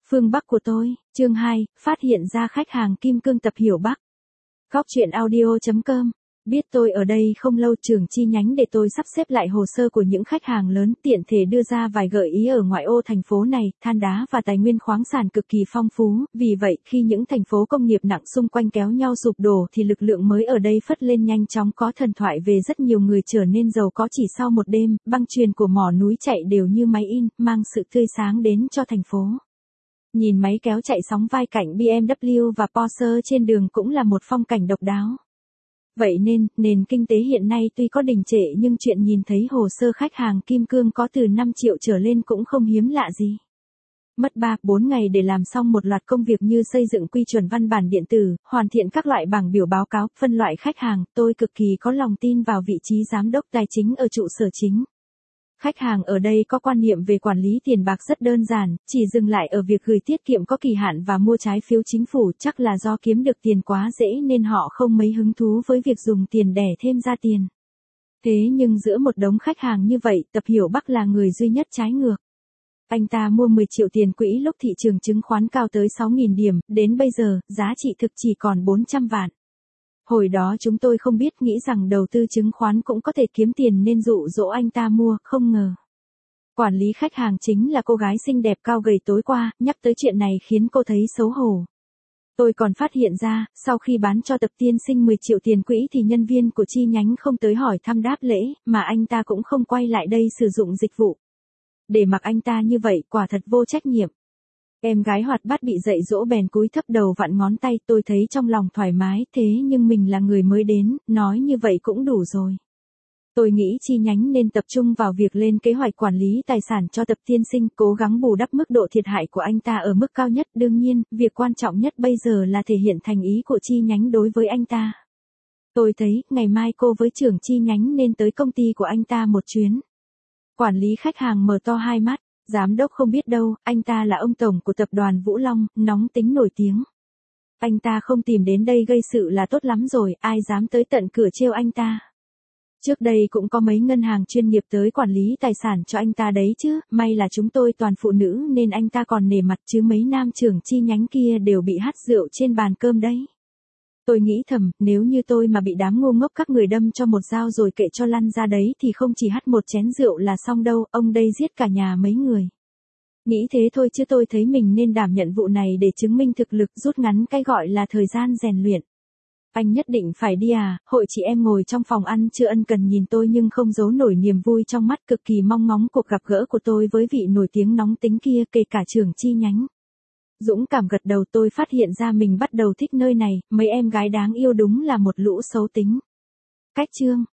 Phương Bắc của tôi, chương 2, phát hiện ra khách hàng kim cương tập hiểu Bắc. Góc truyện audio.com. Biết tôi ở đây không lâu, trưởng chi nhánh để tôi sắp xếp lại hồ sơ của những khách hàng lớn, tiện thể đưa ra vài gợi ý. Ở ngoại ô thành phố này, than đá và tài nguyên khoáng sản cực kỳ phong phú, vì vậy khi những thành phố công nghiệp nặng xung quanh kéo nhau sụp đổ thì lực lượng mới ở đây phất lên nhanh chóng. Có thần thoại về rất nhiều người trở nên giàu có chỉ sau một đêm. Băng chuyền của mỏ núi chạy đều như máy in, mang sự tươi sáng đến cho thành phố. Nhìn máy kéo chạy sóng vai cạnh BMW và Porsche trên đường cũng là một phong cảnh độc đáo. Vậy nên, nền kinh tế hiện nay tuy có đình trệ nhưng chuyện nhìn thấy hồ sơ khách hàng kim cương có từ 5 triệu trở lên cũng không hiếm lạ gì. Mất 3-4 ngày để làm xong một loạt công việc như xây dựng quy chuẩn văn bản điện tử, hoàn thiện các loại bảng biểu báo cáo, phân loại khách hàng. Tôi cực kỳ có lòng tin vào vị trí giám đốc tài chính ở trụ sở chính. Khách hàng ở đây có quan niệm về quản lý tiền bạc rất đơn giản, chỉ dừng lại ở việc gửi tiết kiệm có kỳ hạn và mua trái phiếu chính phủ. Chắc là do kiếm được tiền quá dễ nên họ không mấy hứng thú với việc dùng tiền đẻ thêm ra tiền. Thế nhưng giữa một đống khách hàng như vậy, Tập Hiểu Bắc là người duy nhất trái ngược. Anh ta mua 10 triệu tiền quỹ lúc thị trường chứng khoán cao tới 6.000 điểm, đến bây giờ, giá trị thực chỉ còn 400 vạn. Hồi đó chúng tôi không biết, nghĩ rằng đầu tư chứng khoán cũng có thể kiếm tiền nên dụ dỗ anh ta mua, không ngờ. Quản lý khách hàng chính là cô gái xinh đẹp cao gầy tối qua, nhắc tới chuyện này khiến cô thấy xấu hổ. Tôi còn phát hiện ra, sau khi bán cho Tập tiên sinh 10 triệu tiền quỹ thì nhân viên của chi nhánh không tới hỏi thăm đáp lễ, mà anh ta cũng không quay lại đây sử dụng dịch vụ. Để mặc anh ta như vậy quả thật vô trách nhiệm. Em gái hoạt bát bị dạy dỗ bèn cúi thấp đầu vặn ngón tay. Tôi thấy trong lòng thoải mái, thế nhưng mình là người mới đến, nói như vậy cũng đủ rồi. Tôi nghĩ chi nhánh nên tập trung vào việc lên kế hoạch quản lý tài sản cho Tập tiên sinh, cố gắng bù đắp mức độ thiệt hại của anh ta ở mức cao nhất. Đương nhiên, việc quan trọng nhất bây giờ là thể hiện thành ý của chi nhánh đối với anh ta. Tôi thấy, ngày mai cô với trưởng chi nhánh nên tới công ty của anh ta một chuyến. Quản lý khách hàng mở to hai mắt. Giám đốc không biết đâu, anh ta là ông tổng của tập đoàn Vũ Long, nóng tính nổi tiếng. Anh ta không tìm đến đây gây sự là tốt lắm rồi, ai dám tới tận cửa trêu anh ta. Trước đây cũng có mấy ngân hàng chuyên nghiệp tới quản lý tài sản cho anh ta đấy chứ, may là chúng tôi toàn phụ nữ nên anh ta còn nể mặt, chứ mấy nam trưởng chi nhánh kia đều bị hắt rượu trên bàn cơm đấy. Tôi nghĩ thầm, nếu như tôi mà bị đám ngu ngốc các người đâm cho một dao rồi kệ cho lăn ra đấy thì không chỉ hắt một chén rượu là xong đâu, ông đây giết cả nhà mấy người. Nghĩ thế thôi chứ tôi thấy mình nên đảm nhận vụ này để chứng minh thực lực, rút ngắn cái gọi là thời gian rèn luyện. Anh nhất định phải đi à? Hội chị em ngồi trong phòng ăn chưa ân cần nhìn tôi nhưng không giấu nổi niềm vui trong mắt, cực kỳ mong ngóng cuộc gặp gỡ của tôi với vị nổi tiếng nóng tính kia, kể cả trưởng chi nhánh. Dũng cảm gật đầu. Tôi phát hiện ra mình bắt đầu thích nơi này, mấy em gái đáng yêu đúng là một lũ xấu tính. Cách chương